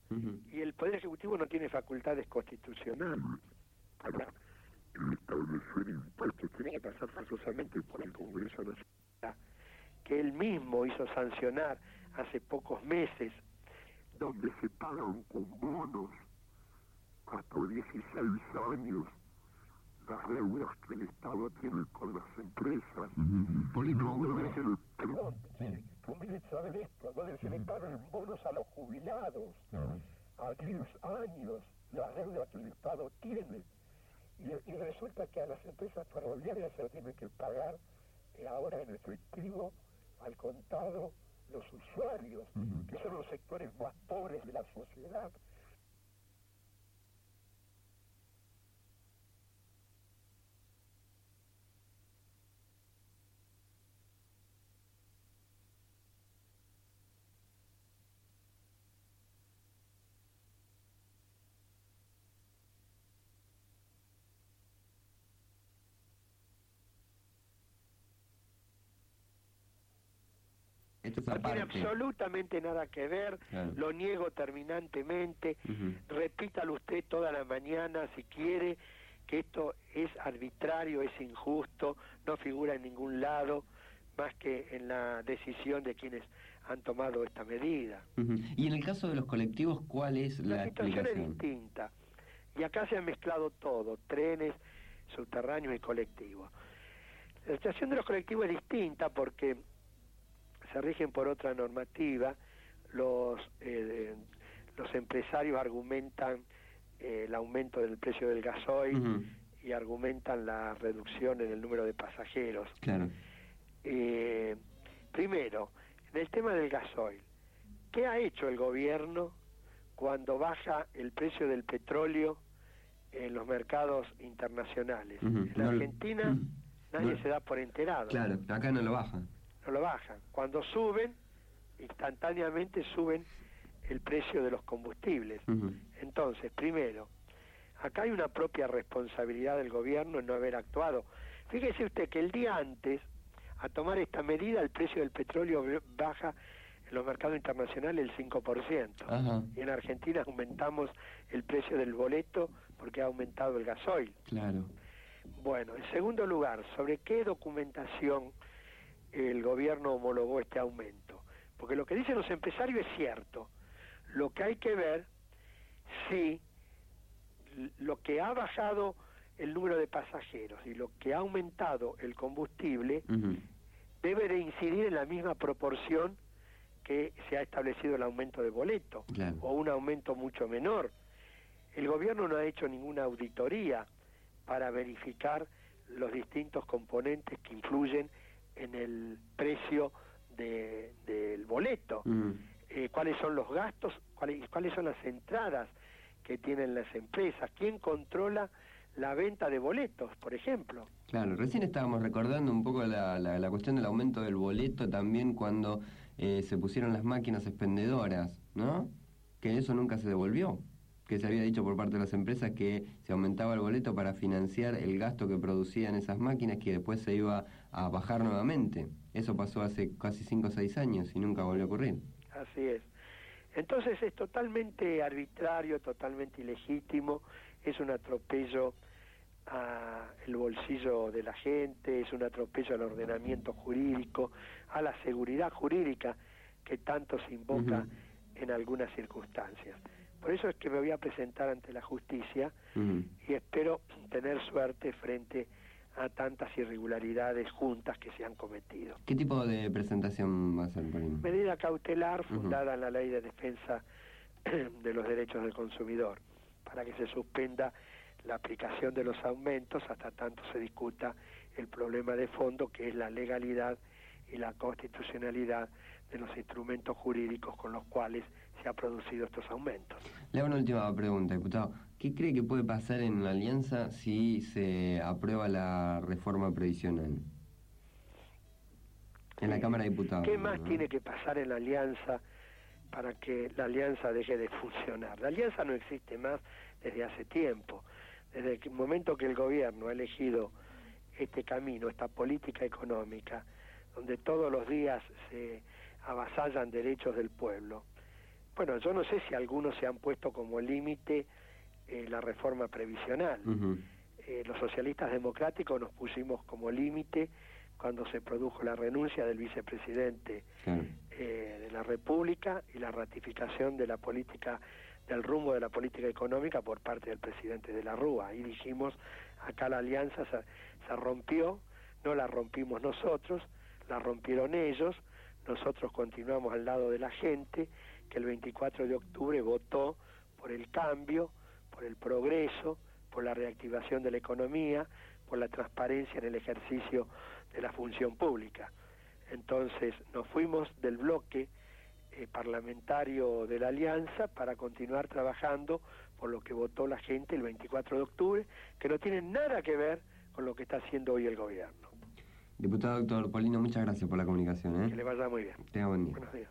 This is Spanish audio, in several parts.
y el Poder Ejecutivo no tiene facultades constitucionales para establecer impuestos. Tiene que pasar forzosamente por el Congreso Nacional, que él mismo hizo sancionar hace pocos meses, donde se pagan con bonos hasta 16 años las deudas que el Estado tiene con las empresas. Conviene saber esto, donde se le pagan bonos a los jubilados, a 10 años, las deudas que el Estado tiene. Y resulta que a las empresas ferroviarias se lo tienen que pagar ahora en efectivo, al contado, los usuarios, que son los sectores más pobres de la sociedad. No tiene absolutamente nada que ver, lo niego terminantemente, repítalo usted toda la mañana si quiere, que esto es arbitrario, es injusto, no figura en ningún lado, más que en la decisión de quienes han tomado esta medida. Y en el caso de los colectivos, ¿cuál es la situación explicación? Es distinta, y acá se ha mezclado todo, trenes, subterráneos y colectivos. La situación de los colectivos es distinta porque se rigen por otra normativa. Los empresarios argumentan el aumento del precio del gasoil y argumentan la reducción en el número de pasajeros. Claro. Primero, en el tema del gasoil, ¿qué ha hecho el gobierno cuando baja el precio del petróleo en los mercados internacionales? En la Argentina nadie se da por enterado. Claro, acá no lo bajan. No lo bajan. Cuando suben, instantáneamente suben el precio de los combustibles. Entonces, primero, acá hay una propia responsabilidad del gobierno en no haber actuado. Fíjese usted que el día antes, a tomar esta medida, el precio del petróleo baja en los mercados internacionales el 5%. Y en Argentina aumentamos el precio del boleto porque ha aumentado el gasoil. Claro. Bueno, en segundo lugar, ¿sobre qué documentación el gobierno homologó este aumento? Porque lo que dicen los empresarios es cierto. Lo que hay que ver si lo que ha bajado el número de pasajeros y lo que ha aumentado el combustible debe de incidir en la misma proporción que se ha establecido el aumento de boleto, o un aumento mucho menor. El gobierno no ha hecho ninguna auditoría para verificar los distintos componentes que influyen en el precio del boleto, cuáles son los gastos, cuáles son las entradas que tienen las empresas, quién controla la venta de boletos, por ejemplo. Claro, recién estábamos recordando un poco la cuestión del aumento del boleto también cuando se pusieron las máquinas expendedoras, ¿no? Que eso nunca se devolvió, que se había dicho por parte de las empresas que se aumentaba el boleto para financiar el gasto que producían esas máquinas, que después se iba a bajar nuevamente. Eso pasó hace casi 5 o 6 años y nunca volvió a ocurrir. Así es. Entonces es totalmente arbitrario, totalmente ilegítimo, es un atropello al bolsillo de la gente, es un atropello al ordenamiento jurídico, a la seguridad jurídica que tanto se invoca en algunas circunstancias. Por eso es que me voy a presentar ante la justicia y espero tener suerte frente a tantas irregularidades juntas que se han cometido. ¿Qué tipo de presentación va a ser, Paulino? Medida cautelar fundada en la Ley de Defensa de los Derechos del Consumidor, para que se suspenda la aplicación de los aumentos hasta tanto se discuta el problema de fondo, que es la legalidad y la constitucionalidad de los instrumentos jurídicos con los cuales se ha producido estos aumentos. Le hago una última pregunta, diputado. ¿Qué cree que puede pasar en la Alianza si se aprueba la reforma previsional en la Cámara de Diputados? ¿Qué más tiene que pasar en la Alianza para que la Alianza deje de funcionar? La Alianza no existe más desde hace tiempo. Desde el momento que el gobierno ha elegido este camino, esta política económica, donde todos los días se avasallan derechos del pueblo, Bueno, yo no sé si algunos se han puesto como límite la reforma previsional. Los socialistas democráticos nos pusimos como límite cuando se produjo la renuncia del vicepresidente de la República y la ratificación de la política, del rumbo de la política económica por parte del presidente de la Rúa. Y dijimos, acá la alianza se rompió, no la rompimos nosotros, la rompieron ellos, nosotros continuamos al lado de la gente que el 24 de octubre votó por el cambio, por el progreso, por la reactivación de la economía, por la transparencia en el ejercicio de la función pública. Entonces nos fuimos del bloque parlamentario de la Alianza para continuar trabajando por lo que votó la gente el 24 de octubre, que no tiene nada que ver con lo que está haciendo hoy el gobierno. Diputado doctor Polino, muchas gracias por la comunicación. Que le vaya muy bien. Tenga buen día. Buenos días.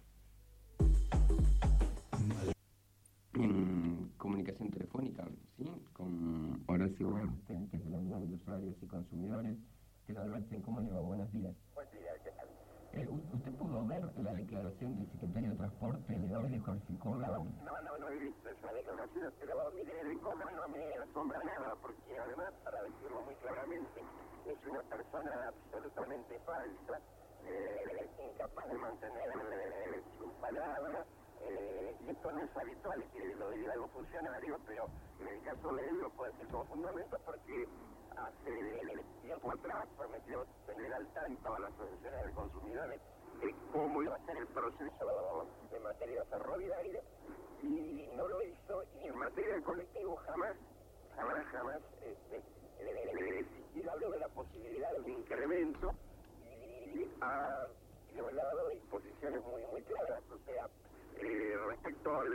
En comunicación telefónica, ¿sí? Con Horacio Bernstein, que es el abogado de usuarios y consumidores. ¿Qué tal, Bernstein? ¿Cómo le va? Buenos días. Buen día, ¿qué tal? ¿Usted pudo ver la declaración del secretario de Transporte de Jorge Corsicola? No he visto esa declaración, pero mire, de cómo no me asombra nada, porque además, para decirlo muy claramente, es una persona absolutamente falsa, incapaz de mantener su palabra. Y esto no es habitual, que lo digan los funcionarios, pero en el caso de él lo puede ser como fundamento porque hace tiempo atrás prometió tener al tanto a las asociaciones de consumidores de cómo iba a ser el proceso de materia ferroviaria y no lo hizo, y en materia de colectivo jamás siquiera habló de la posibilidad de un incremento y ha dado disposiciones muy claras, o sea, respecto a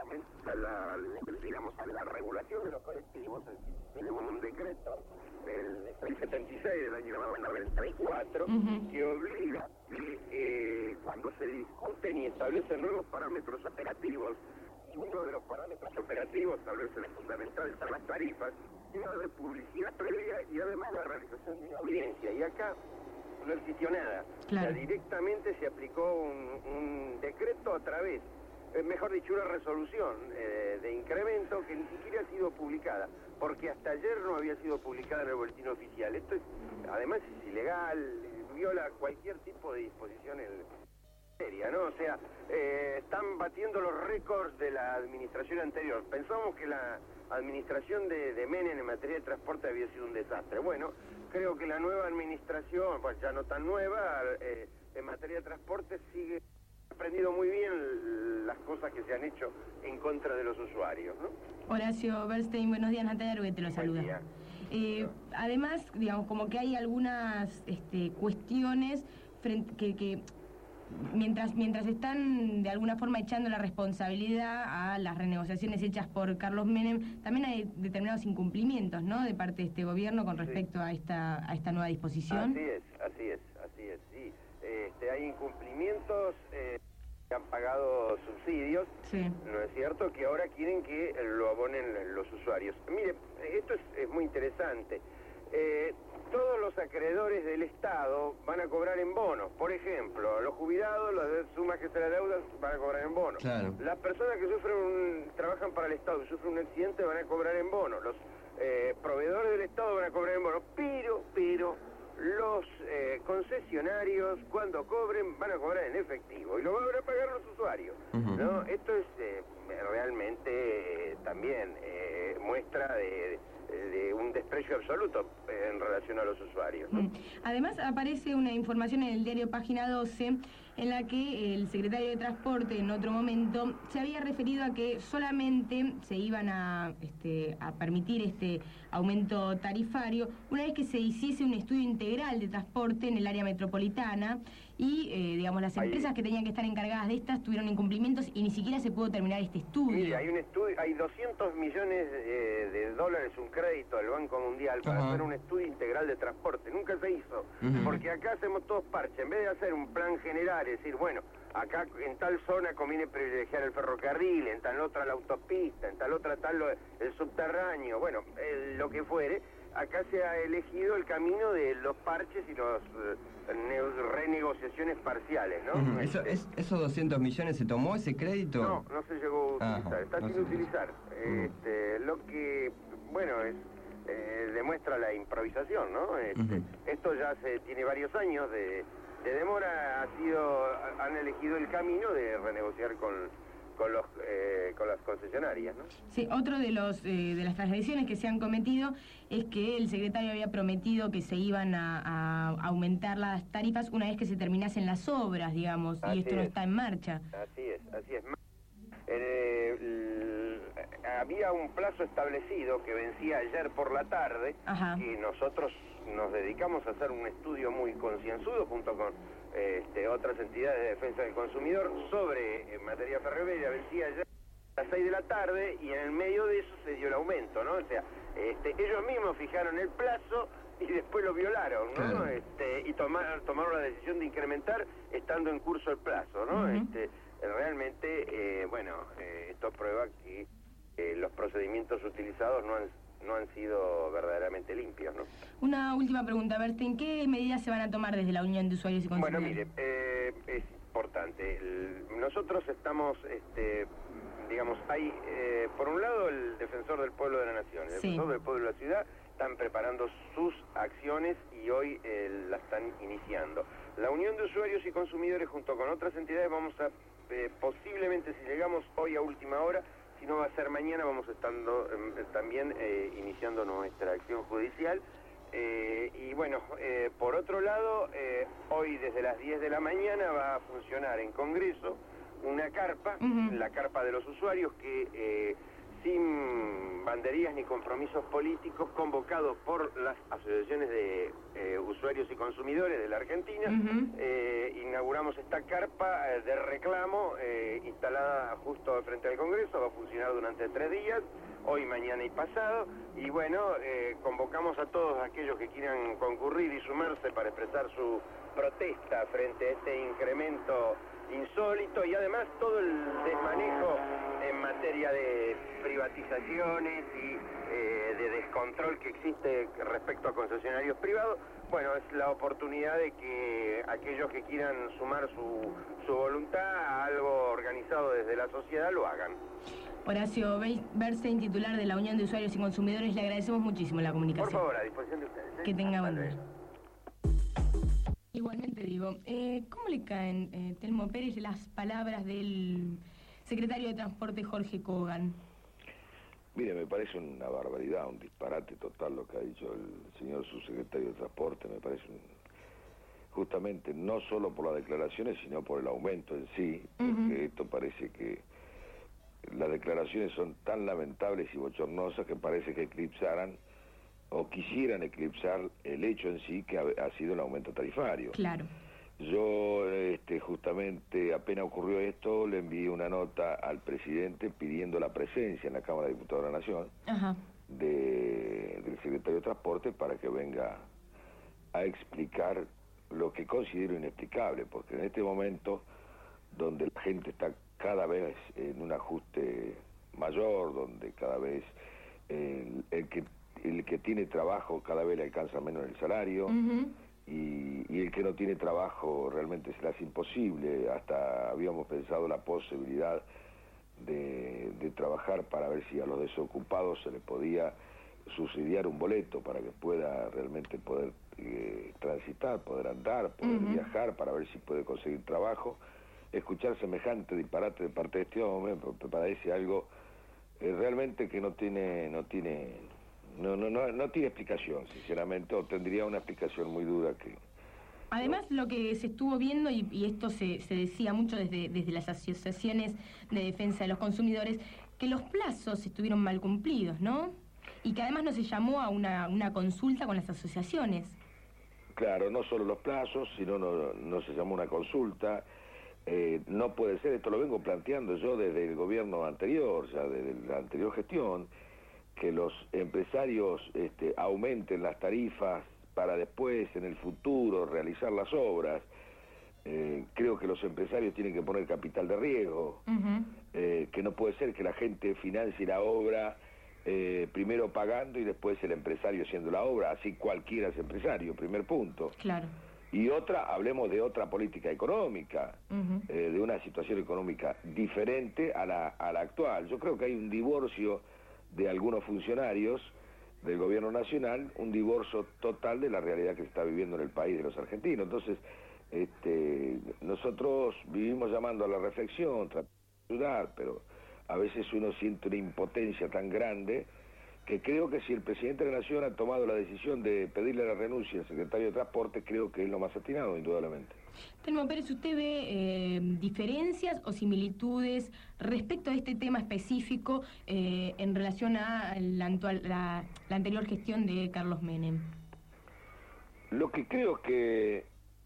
la regulación de los colectivos, tenemos un decreto del 76 del año 94 que obliga cuando se discuten y establecen nuevos parámetros operativos, y uno de los parámetros operativos establece de fundamental son las tarifas, y una de publicidad previa y además la realización de una audiencia, y acá no existió nada. Claro. O sea, directamente se aplicó un decreto a través, mejor dicho, una resolución de incremento que ni siquiera ha sido publicada, porque hasta ayer no había sido publicada en el boletín oficial. Esto es, además es ilegal, viola cualquier tipo de disposición en materia, ¿no? O sea, están batiendo los récords de la administración anterior. Pensamos que la administración de Menem en materia de transporte había sido un desastre. Bueno, creo que la nueva administración, pues ya no tan nueva, en materia de transporte sigue aprendido muy bien las cosas que se han hecho en contra de los usuarios, ¿no? Horacio Bernstein, buenos días, Natalia Arguete lo saluda. Además, digamos, como que hay algunas cuestiones que mientras están de alguna forma echando la responsabilidad a las renegociaciones hechas por Carlos Menem, también hay determinados incumplimientos, ¿no?, de parte de este gobierno con respecto a esta nueva disposición. Así es, sí. Hay incumplimientos, que han pagado subsidios, sí. ¿No es cierto?, que ahora quieren que lo abonen los usuarios. Mire, esto es muy interesante. Todos los acreedores del Estado van a cobrar en bonos. Por ejemplo, los jubilados, las sumas que se les deudas van a cobrar en bonos. Claro. Las personas que trabajan para el Estado y sufren un accidente van a cobrar en bonos. Los proveedores del Estado van a cobrar en bonos. Pero los concesionarios, cuando cobren, van a cobrar en efectivo y lo van a pagar los usuarios, ¿no? Esto es realmente también muestra de un desprecio absoluto en relación a los usuarios, ¿no? Además aparece una información en el diario Página 12 en la que el secretario de Transporte en otro momento se había referido a que solamente se iban a permitir este aumento tarifario una vez que se hiciese un estudio integral de transporte en el área metropolitana y, digamos, las empresas que tenían que estar encargadas de estas tuvieron incumplimientos y ni siquiera se pudo terminar este estudio. Mire, hay un estudio, hay 200 millones de dólares, un crédito del Banco Mundial para hacer un estudio integral de transporte. Nunca se hizo, porque acá hacemos todos parches. En vez de hacer un plan general, es decir, bueno, acá en tal zona conviene privilegiar el ferrocarril, en tal otra la autopista, en tal otra el subterráneo, bueno, lo que fuere. acá se ha elegido el camino de los parches y los renegociaciones parciales, ¿no? ¿Esos 200 millones se tomó ese crédito? No se llegó a utilizar, está sin utilizar. Lo que, bueno, demuestra la improvisación, ¿no? Esto ya tiene varios años de demora, han elegido el camino de renegociar con las concesionarias, ¿no? Sí, otro de las transgresiones que se han cometido es que el secretario había prometido que se iban a aumentar las tarifas una vez que se terminasen las obras, digamos, y esto no está en marcha. Así es. Había un plazo establecido que vencía ayer por la tarde. Ajá. Y nosotros nos dedicamos a hacer un estudio muy concienzudo junto con otras entidades de defensa del consumidor sobre materia ferroviaria. Vencía ayer a las 6 de la tarde y en el medio de eso se dio el aumento, ¿no? O sea, ellos mismos fijaron el plazo y después lo violaron, ¿no? Claro. Y tomaron la decisión de incrementar estando en curso el plazo, ¿no? Realmente, esto prueba que los procedimientos utilizados no han sido verdaderamente limpios, ¿no? Una última pregunta, Bernstein, ¿qué medidas se van a tomar desde la Unión de Usuarios y Consumidores? Bueno, mire, es importante. Nosotros estamos, hay, por un lado, el Defensor del Pueblo de la Nación, el Defensor del Pueblo de la Ciudad, están preparando sus acciones y hoy las están iniciando. La Unión de Usuarios y Consumidores, junto con otras entidades, vamos a, posiblemente, si llegamos hoy a última hora, si no va a ser mañana, vamos estando también iniciando nuestra acción judicial. Y bueno, por otro lado, hoy desde las 10 de la mañana va a funcionar en Congreso una carpa, la carpa de los usuarios, que sin banderías ni compromisos políticos, convocados por las asociaciones de usuarios y consumidores de la Argentina, inauguramos esta carpa de reclamo instalada justo al frente del Congreso. Va a funcionar durante 3 días, hoy, mañana y pasado, y bueno, convocamos a todos aquellos que quieran concurrir y sumarse para expresar su protesta frente a este incremento insólito y además todo el desmanejo en materia de privatizaciones y de descontrol que existe respecto a concesionarios privados. Bueno, es la oportunidad de que aquellos que quieran sumar su voluntad a algo organizado desde la sociedad lo hagan. Horacio Bernstein, titular de la Unión de Usuarios y Consumidores, le agradecemos muchísimo la comunicación. Por favor, a disposición de ustedes. Que tenga buen día. Igualmente digo, ¿cómo le caen, Telmo Pérez, las palabras del secretario de Transporte Jorge Kogan? Mire, me parece una barbaridad, un disparate total lo que ha dicho el señor subsecretario de Transporte. Me parece justamente no solo por las declaraciones, sino por el aumento en sí, porque esto parece que las declaraciones son tan lamentables y bochornosas que parece que eclipsaran o quisieran eclipsar el hecho en sí que ha sido el aumento tarifario. Claro. Yo, justamente, apenas ocurrió esto, le envié una nota al presidente pidiendo la presencia en la Cámara de Diputados de la Nación del secretario de Transporte para que venga a explicar lo que considero inexplicable, porque en este momento, donde la gente está cada vez en un ajuste mayor, donde cada vez el que tiene trabajo cada vez le alcanza menos el salario, y el que no tiene trabajo realmente se le hace imposible. Hasta habíamos pensado la posibilidad de trabajar para ver si a los desocupados se les podía subsidiar un boleto para que pueda realmente poder transitar, poder andar, poder viajar, para ver si puede conseguir trabajo. Escuchar semejante disparate de parte de este hombre me parece algo realmente que no tiene explicación, sinceramente, o tendría una explicación muy dura que... Además, lo que se estuvo viendo, y esto se decía mucho desde las asociaciones de defensa de los consumidores, que los plazos estuvieron mal cumplidos, ¿no? Y que además no se llamó a una consulta con las asociaciones. Claro, no solo los plazos, sino no se llamó una consulta. No puede ser, esto lo vengo planteando yo desde el gobierno anterior, ya desde la anterior gestión, que los empresarios aumenten las tarifas para después, en el futuro, realizar las obras. Creo que los empresarios tienen que poner capital de riesgo, que no puede ser que la gente financie la obra primero pagando y después el empresario haciendo la obra, así cualquiera es empresario, primer punto. Claro. Y otra, hablemos de otra política económica, de una situación económica diferente a la actual. Yo creo que hay un divorcio de algunos funcionarios del gobierno nacional, un divorcio total de la realidad que se está viviendo en el país de los argentinos. Entonces, nosotros vivimos llamando a la reflexión, tratando de ayudar, pero a veces uno siente una impotencia tan grande que creo que si el presidente de la Nación ha tomado la decisión de pedirle la renuncia al secretario de Transporte, creo que es lo más atinado, indudablemente. Telmo Pérez, ¿usted ve diferencias o similitudes respecto a este tema específico en relación a la anterior gestión de Carlos Menem? Lo que creo que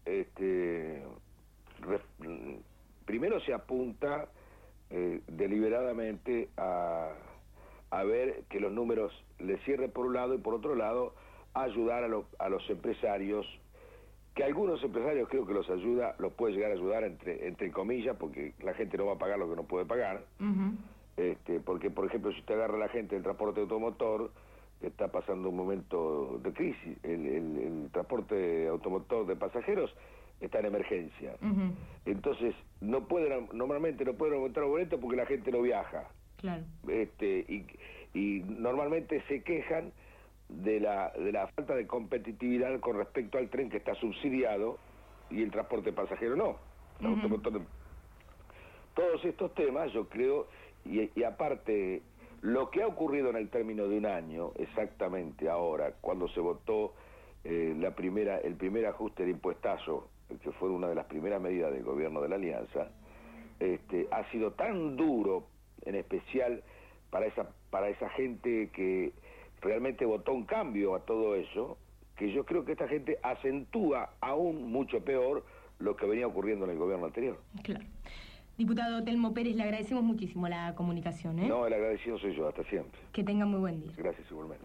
primero se apunta deliberadamente a ver que los números le cierren por un lado y por otro lado ayudar a los empresarios, que algunos empresarios creo que los puede llegar a ayudar entre comillas, porque la gente no va a pagar lo que no puede pagar, porque por ejemplo si usted agarra a la gente del transporte automotor, está pasando un momento de crisis, el transporte automotor de pasajeros está en emergencia, entonces normalmente no pueden aumentar los boletos porque la gente no viaja. Claro. Y normalmente se quejan de la falta de competitividad con respecto al tren que está subsidiado y el transporte pasajero no. Todos estos temas yo creo, y aparte lo que ha ocurrido en el término de un año, exactamente ahora, cuando se votó el primer ajuste de impuestazo, que fue una de las primeras medidas del gobierno de la Alianza, ha sido tan duro, en especial para esa gente que realmente votó un cambio a todo eso, que yo creo que esta gente acentúa aún mucho peor lo que venía ocurriendo en el gobierno anterior. Claro. Diputado Telmo Pérez, le agradecemos muchísimo la comunicación, ¿eh? No, el agradecido soy yo, hasta siempre. Que tenga muy buen día. Gracias, igualmente.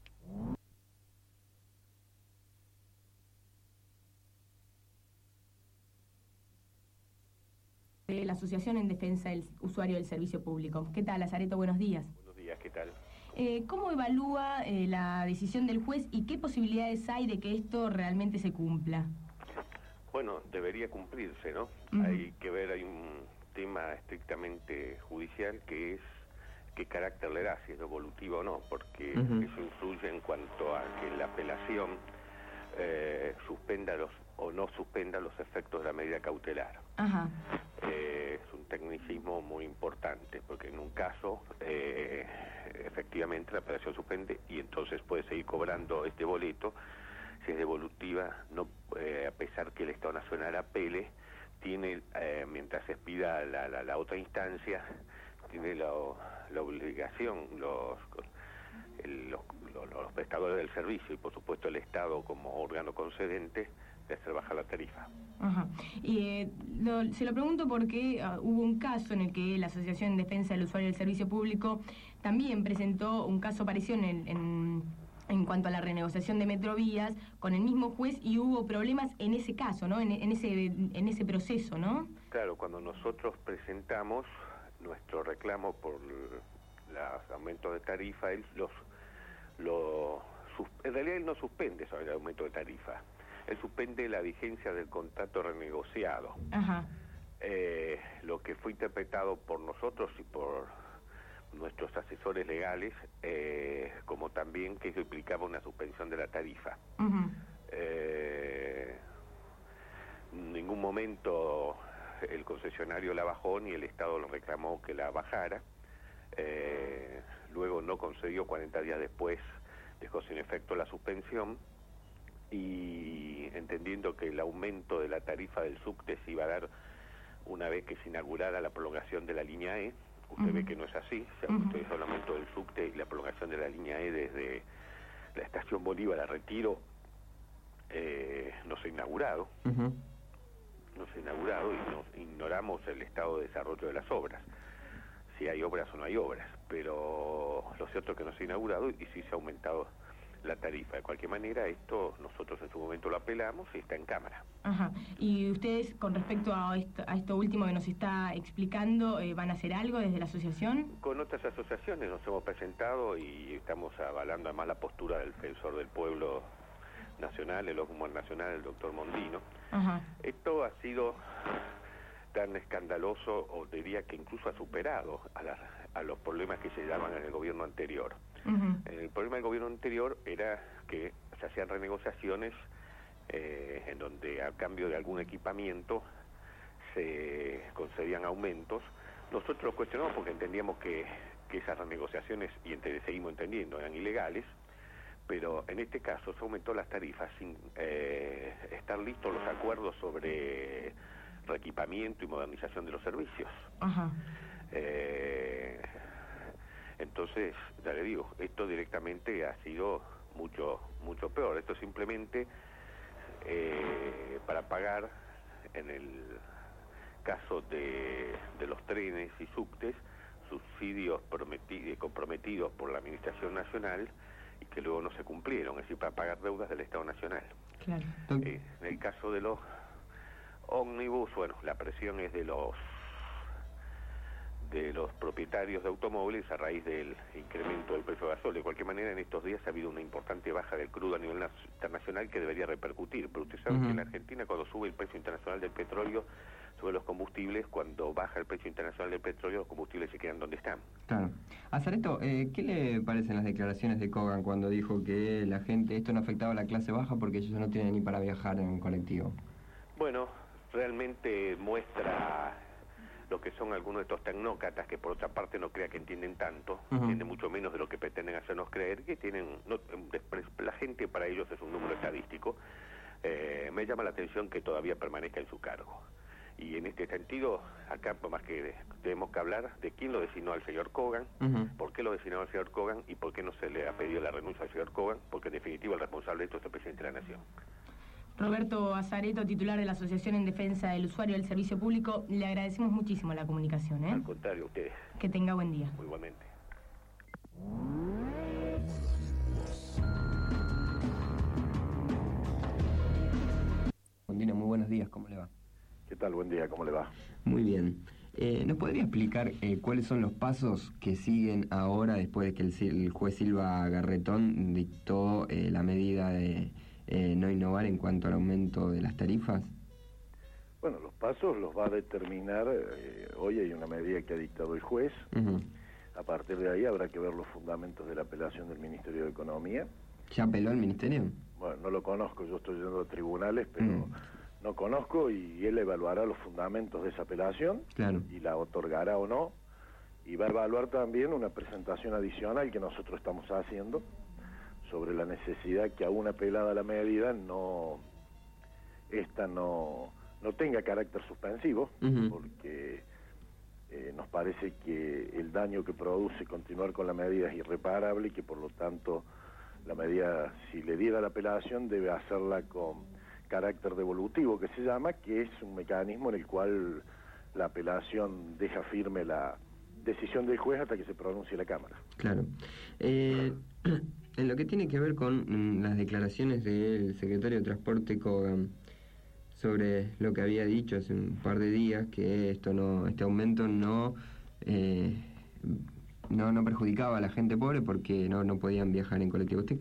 De la Asociación en Defensa del Usuario del Servicio Público. ¿Qué tal, Lazareto? Buenos días. Buenos días, ¿qué tal? ¿Cómo evalúa la decisión del juez y qué posibilidades hay de que esto realmente se cumpla? Bueno, debería cumplirse, ¿no? Hay que ver, hay un tema estrictamente judicial que es qué carácter le da, si es devolutiva o no, porque eso influye en cuanto a que la apelación suspenda o no suspenda los efectos de la medida cautelar. Es un tecnicismo muy importante, porque en un caso efectivamente la apelación suspende y entonces puede seguir cobrando este boleto. Si es devolutiva, no, a pesar que el Estado Nacional apele, tiene, mientras se expida la otra instancia, tiene la obligación, los prestadores del servicio y por supuesto el Estado como órgano concedente, de hacer bajar la tarifa. Y se lo pregunto porque hubo un caso en el que la Asociación en Defensa del Usuario del Servicio Público también presentó un caso parecido en cuanto a la renegociación de Metrovías con el mismo juez y hubo problemas en ese caso, ¿no? En ese proceso, ¿no? Claro, cuando nosotros presentamos nuestro reclamo por los aumentos de tarifa, en realidad él no suspende sobre el aumento de tarifa. Él suspende la vigencia del contrato renegociado. Lo que fue interpretado por nosotros y por nuestros asesores legales, como también que eso implicaba una suspensión de la tarifa. En ningún momento el concesionario la bajó ni el Estado lo reclamó que la bajara. Luego no concedió 40 días después, dejó sin efecto la suspensión. Y entendiendo que el aumento de la tarifa del subte se iba a dar una vez que se inaugurara la prolongación de la línea E, usted ve que no es así, se autorizó el aumento del subte y la prolongación de la línea E desde la estación Bolívar a Retiro, no se ha inaugurado, y nos ignoramos el estado de desarrollo de las obras, si hay obras o no hay obras, pero lo cierto es que no se ha inaugurado y sí se ha aumentado la tarifa. De cualquier manera, esto nosotros en su momento lo apelamos y está en Cámara. Ajá. ¿Y ustedes, con respecto a esto último que nos está explicando, van a hacer algo desde la asociación? Con otras asociaciones nos hemos presentado y estamos avalando además la postura del defensor del pueblo nacional, el Ombudsman nacional, el doctor Mondino. Ajá. Esto ha sido tan escandaloso, o diría que incluso ha superado a los problemas que se daban en el gobierno anterior. El problema del gobierno anterior era que se hacían renegociaciones en donde a cambio de algún equipamiento se concedían aumentos. Nosotros lo cuestionamos porque entendíamos que esas renegociaciones, y seguimos entendiendo, eran ilegales, pero en este caso se aumentó las tarifas sin estar listos los acuerdos sobre reequipamiento y modernización de los servicios. Ajá. Entonces, ya le digo, esto directamente ha sido mucho peor. Esto simplemente para pagar, en el caso de los trenes y subtes, subsidios comprometidos por la Administración Nacional y que luego no se cumplieron, es decir, para pagar deudas del Estado Nacional. Claro. En el caso de los ómnibus, bueno, la presión es de los propietarios de automóviles a raíz del incremento del precio de gasol. De cualquier manera, en estos días ha habido una importante baja del crudo a nivel internacional que debería repercutir, pero usted sabe que en la Argentina, cuando sube el precio internacional del petróleo, sobre los combustibles, cuando baja el precio internacional del petróleo, los combustibles se quedan donde están. Claro. Azareto, ¿qué le parecen las declaraciones de Kogan cuando dijo que la gente, esto no afectaba a la clase baja porque ellos no tienen ni para viajar en colectivo? Bueno, realmente muestra lo que son algunos de estos tecnócratas que por otra parte no crea que entienden tanto, entienden mucho menos de lo que pretenden hacernos creer, que tienen la gente para ellos es un número estadístico. Me llama la atención que todavía permanezca en su cargo. Y en este sentido, acá más que tenemos que hablar de quién lo designó al señor Kogan, por qué lo designó al señor Kogan y por qué no se le ha pedido la renuncia al señor Kogan, porque en definitiva el responsable de esto es el presidente de la Nación. Roberto Azareto, titular de la Asociación en Defensa del Usuario del Servicio Público, le agradecemos muchísimo la comunicación. Al contrario, a ustedes. Que tenga buen día. Muy igualmente. Mondino, muy buenos días, ¿cómo le va? ¿Qué tal? Buen día, ¿cómo le va? Muy bien. ¿Nos podría explicar cuáles son los pasos que siguen ahora después de que el juez Silva Garretón dictó la medida de no innovar en cuanto al aumento de las tarifas? Bueno, los pasos los va a determinar, hoy hay una medida que ha dictado el juez, a partir de ahí habrá que ver los fundamentos de la apelación del Ministerio de Economía. ¿Ya apeló el Ministerio? Bueno, no lo conozco, yo estoy yendo a tribunales, pero no conozco y él evaluará los fundamentos de esa apelación, claro, y la otorgará o no, y va a evaluar también una presentación adicional que nosotros estamos haciendo sobre la necesidad que aún apelada la medida no tenga carácter suspensivo, porque nos parece que el daño que produce continuar con la medida es irreparable y que por lo tanto la medida, si le diera la apelación, debe hacerla con carácter devolutivo, que se llama, que es un mecanismo en el cual la apelación deja firme la decisión del juez hasta que se pronuncie la Cámara. Claro. En lo que tiene que ver con las declaraciones del secretario de Transporte Kogan sobre lo que había dicho hace un par de días, que este aumento no perjudicaba a la gente pobre porque no podían viajar en colectivo. ¿Usted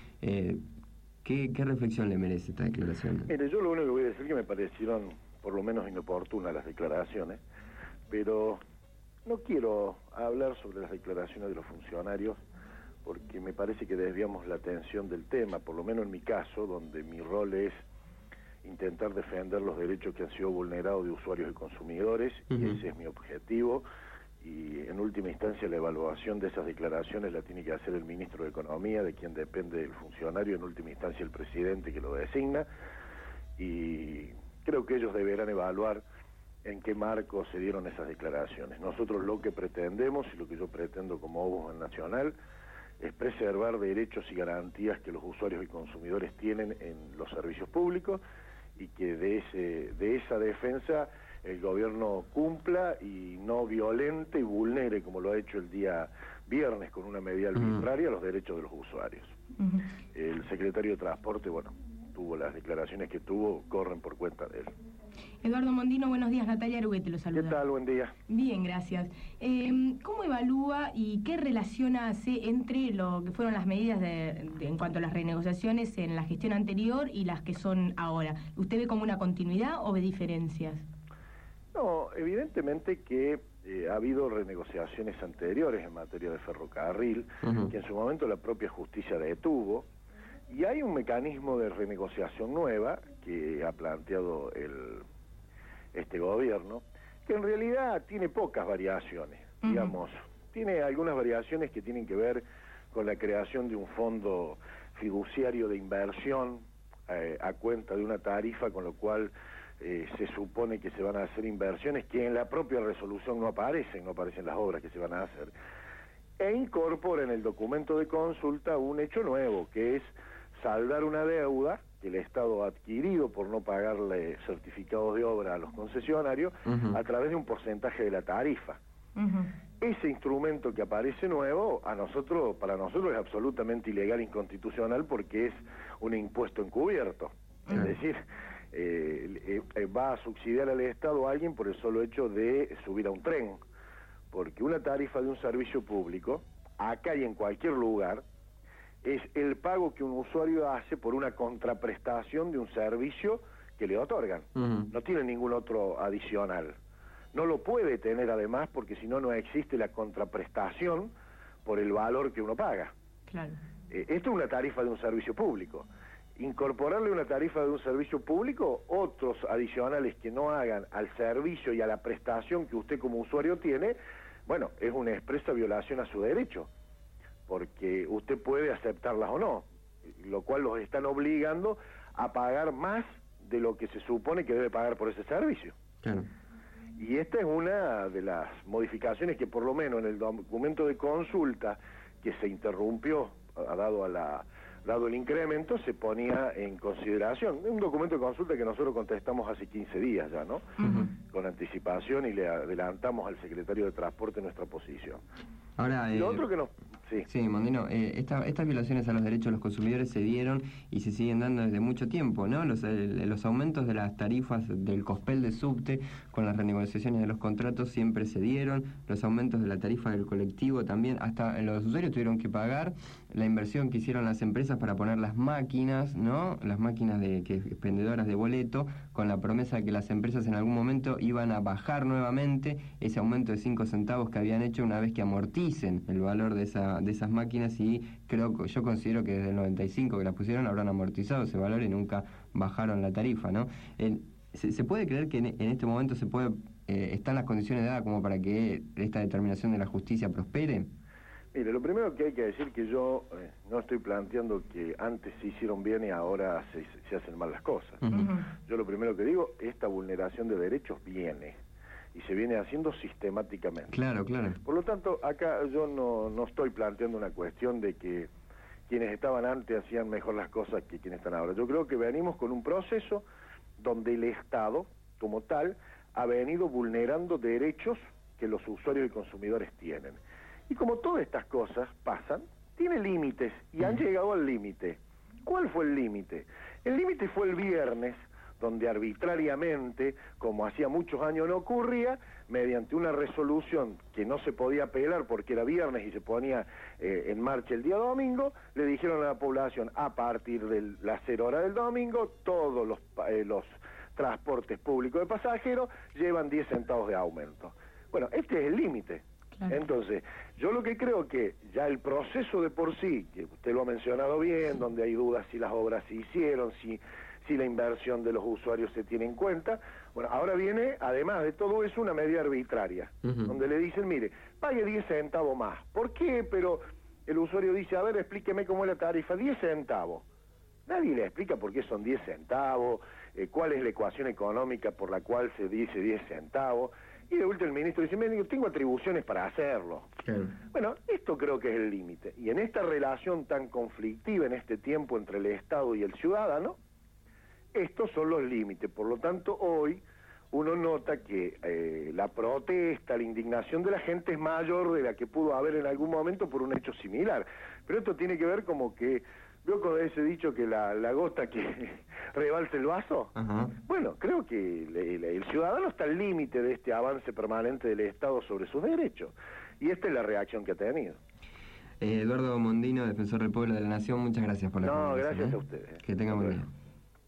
qué reflexión le merece esta declaración? Mire, yo lo único que voy a decir es que me parecieron por lo menos inoportunas las declaraciones, pero no quiero hablar sobre las declaraciones de los funcionarios porque me parece que desviamos la atención del tema, por lo menos en mi caso, donde mi rol es intentar defender los derechos que han sido vulnerados de usuarios y consumidores, y ese es mi objetivo, y en última instancia la evaluación de esas declaraciones la tiene que hacer el ministro de Economía, de quien depende el funcionario, en última instancia el presidente que lo designa, y creo que ellos deberán evaluar en qué marco se dieron esas declaraciones. Nosotros lo que pretendemos, y lo que yo pretendo como Ombudsman Nacional, es preservar derechos y garantías que los usuarios y consumidores tienen en los servicios públicos y que de esa defensa el gobierno cumpla y no violente y vulnere, como lo ha hecho el día viernes con una medida arbitraria los derechos de los usuarios. El secretario de Transporte, bueno, tuvo las declaraciones que tuvo, corren por cuenta de él. Eduardo Mondino, buenos días. Natalia Aruguete lo saluda. ¿Qué tal? Buen día. Bien, gracias. ¿Cómo evalúa y qué relación hace entre lo que fueron las medidas en cuanto a las renegociaciones en la gestión anterior y las que son ahora? ¿Usted ve como una continuidad o ve diferencias? No, evidentemente que ha habido renegociaciones anteriores en materia de ferrocarril, que en su momento la propia justicia detuvo, y hay un mecanismo de renegociación nueva que ha planteado este gobierno, que en realidad tiene pocas variaciones, digamos, tiene algunas variaciones que tienen que ver con la creación de un fondo fiduciario de inversión a cuenta de una tarifa, con lo cual se supone que se van a hacer inversiones que en la propia resolución no aparecen las obras que se van a hacer, e incorpora en el documento de consulta un hecho nuevo, que es saldar una deuda que el Estado ha adquirido por no pagarle certificados de obra a los concesionarios a través de un porcentaje de la tarifa. Ese instrumento que aparece nuevo, para nosotros es absolutamente ilegal e inconstitucional, porque es un impuesto encubierto. Es decir, va a subsidiar al Estado a alguien por el solo hecho de subir a un tren, porque una tarifa de un servicio público, acá y en cualquier lugar, es el pago que un usuario hace por una contraprestación de un servicio que le otorgan. No tiene ningún otro adicional. No lo puede tener además, porque si no, no existe la contraprestación por el valor que uno paga. Claro. Esto es una tarifa de un servicio público. Incorporarle una tarifa de un servicio público, otros adicionales que no hagan al servicio y a la prestación que usted como usuario tiene, bueno, es una expresa violación a su derecho, porque usted puede aceptarlas o no, lo cual los están obligando a pagar más de lo que se supone que debe pagar por ese servicio. Claro. Y esta es una de las modificaciones que por lo menos en el documento de consulta que se interrumpió, dado el incremento, se ponía en consideración. Es un documento de consulta que nosotros contestamos hace 15 días ya, ¿no? Con anticipación, y le adelantamos al secretario de Transporte nuestra posición. Ahora, lo otro que no... Sí, Mondino, estas violaciones a los derechos de los consumidores se dieron y se siguen dando desde mucho tiempo, ¿no? Los aumentos de las tarifas del Cospel de subte con las renegociaciones de los contratos siempre se dieron, los aumentos de la tarifa del colectivo también, hasta los usuarios tuvieron que pagar la inversión que hicieron las empresas para poner las máquinas, ¿no? Las máquinas expendedoras de boleto, con la promesa de que las empresas en algún momento iban a bajar nuevamente ese aumento de 5 centavos que habían hecho una vez que amorticen el valor de esas máquinas, y yo considero que desde el 95 que las pusieron habrán amortizado ese valor y nunca bajaron la tarifa, ¿no? ¿Se puede creer que en este momento están las condiciones dadas como para que esta determinación de la justicia prospere? Mire, lo primero que hay que decir que yo no estoy planteando que antes se hicieron bien y ahora se hacen mal las cosas. Yo lo primero que digo, esta vulneración de derechos viene, y se viene haciendo sistemáticamente. Claro. Por lo tanto, acá yo no estoy planteando una cuestión de que quienes estaban antes hacían mejor las cosas que quienes están ahora. Yo creo que venimos con un proceso donde el Estado, como tal, ha venido vulnerando derechos que los usuarios y consumidores tienen. Y como todas estas cosas pasan, tiene límites, y han llegado al límite. ¿Cuál fue el límite? El límite fue el viernes, donde arbitrariamente, como hacía muchos años no ocurría, mediante una resolución que no se podía apelar porque era viernes y se ponía en marcha el día domingo, le dijeron a la población: a partir de las 0 horas del domingo, todos los transportes públicos de pasajeros llevan 10 centavos de aumento. Bueno, este es el límite. Claro. Entonces, yo lo que creo que ya el proceso de por sí, que usted lo ha mencionado bien, donde hay dudas si las obras se hicieron, si la inversión de los usuarios se tiene en cuenta, bueno, ahora viene, además de todo eso, una medida arbitraria, donde le dicen: mire, pague 10 centavos más. ¿Por qué? Pero el usuario dice: a ver, explíqueme cómo es la tarifa. 10 centavos. Nadie le explica por qué son 10 centavos, cuál es la ecuación económica por la cual se dice 10 centavos. Y de último el ministro dice: tengo atribuciones para hacerlo. Claro. Bueno, esto creo que es el límite. Y en esta relación tan conflictiva en este tiempo entre el Estado y el ciudadano, estos son los límites. Por lo tanto, hoy uno nota que la protesta, la indignación de la gente es mayor de la que pudo haber en algún momento por un hecho similar. Pero esto tiene que ver como que, ¿veo con ese dicho que la gota que rebalsa el vaso? Ajá. Bueno, creo que el ciudadano está al límite de este avance permanente del Estado sobre sus derechos. Y esta es la reacción que ha tenido. Eduardo Mondino, defensor del pueblo de la Nación, muchas gracias por la comunicación. Gracias a ustedes. Que tengan buen día.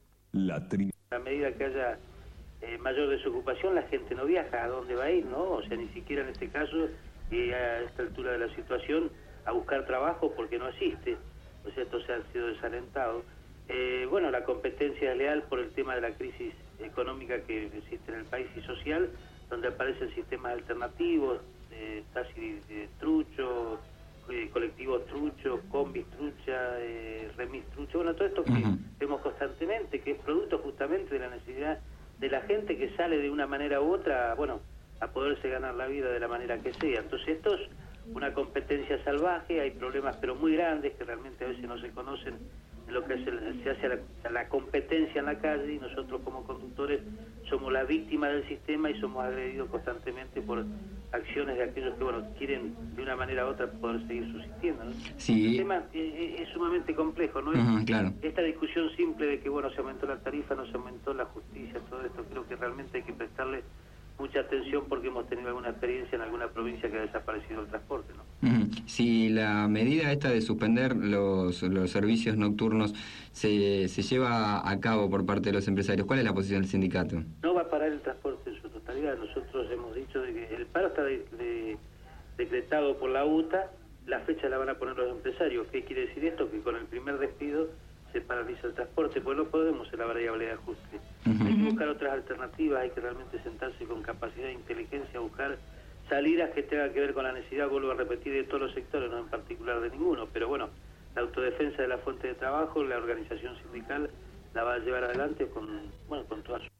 A medida que haya mayor desocupación, la gente no viaja. ¿A dónde va a ir, no? O sea, ni siquiera en este caso, a esta altura de la situación, a buscar trabajo porque no asiste. O sea, entonces ha sido desalentado. Bueno, la competencia es leal por el tema de la crisis económica que existe en el país y social, donde aparecen sistemas alternativos, taxis truchos, colectivos truchos, combis trucha, remis trucha, bueno, todo esto que vemos constantemente, que es producto justamente de la necesidad de la gente que sale de una manera u otra, bueno, a poderse ganar la vida de la manera que sea. Entonces esto es una competencia salvaje, hay problemas pero muy grandes que realmente a veces no se conocen en lo que se hace la competencia en la calle, y nosotros como conductores somos la víctima del sistema y somos agredidos constantemente por acciones de aquellos que, bueno, quieren de una manera u otra poder seguir subsistiendo, ¿no? Sí. El tema es sumamente complejo, ¿no? Claro. Esta discusión simple de que, bueno, se aumentó la tarifa, no se aumentó la justicia, todo esto, creo que realmente hay que prestarle mucha atención porque hemos tenido alguna experiencia en alguna provincia que ha desaparecido el transporte, ¿no? Si la medida esta de suspender los servicios nocturnos se lleva a cabo por parte de los empresarios, ¿cuál es la posición del sindicato? No va a parar el transporte en su totalidad. Nosotros hemos dicho de que el paro está decretado por la UTA, la fecha la van a poner los empresarios. ¿Qué quiere decir esto? Que con el primer despido se paraliza el transporte, pues no podemos en la variable de ajuste. Hay que buscar otras alternativas, hay que realmente sentarse con capacidad de inteligencia, buscar salidas que tengan que ver con la necesidad, vuelvo a repetir, de todos los sectores, no en particular de ninguno, pero bueno, la autodefensa de la fuente de trabajo, la organización sindical la va a llevar adelante con toda su...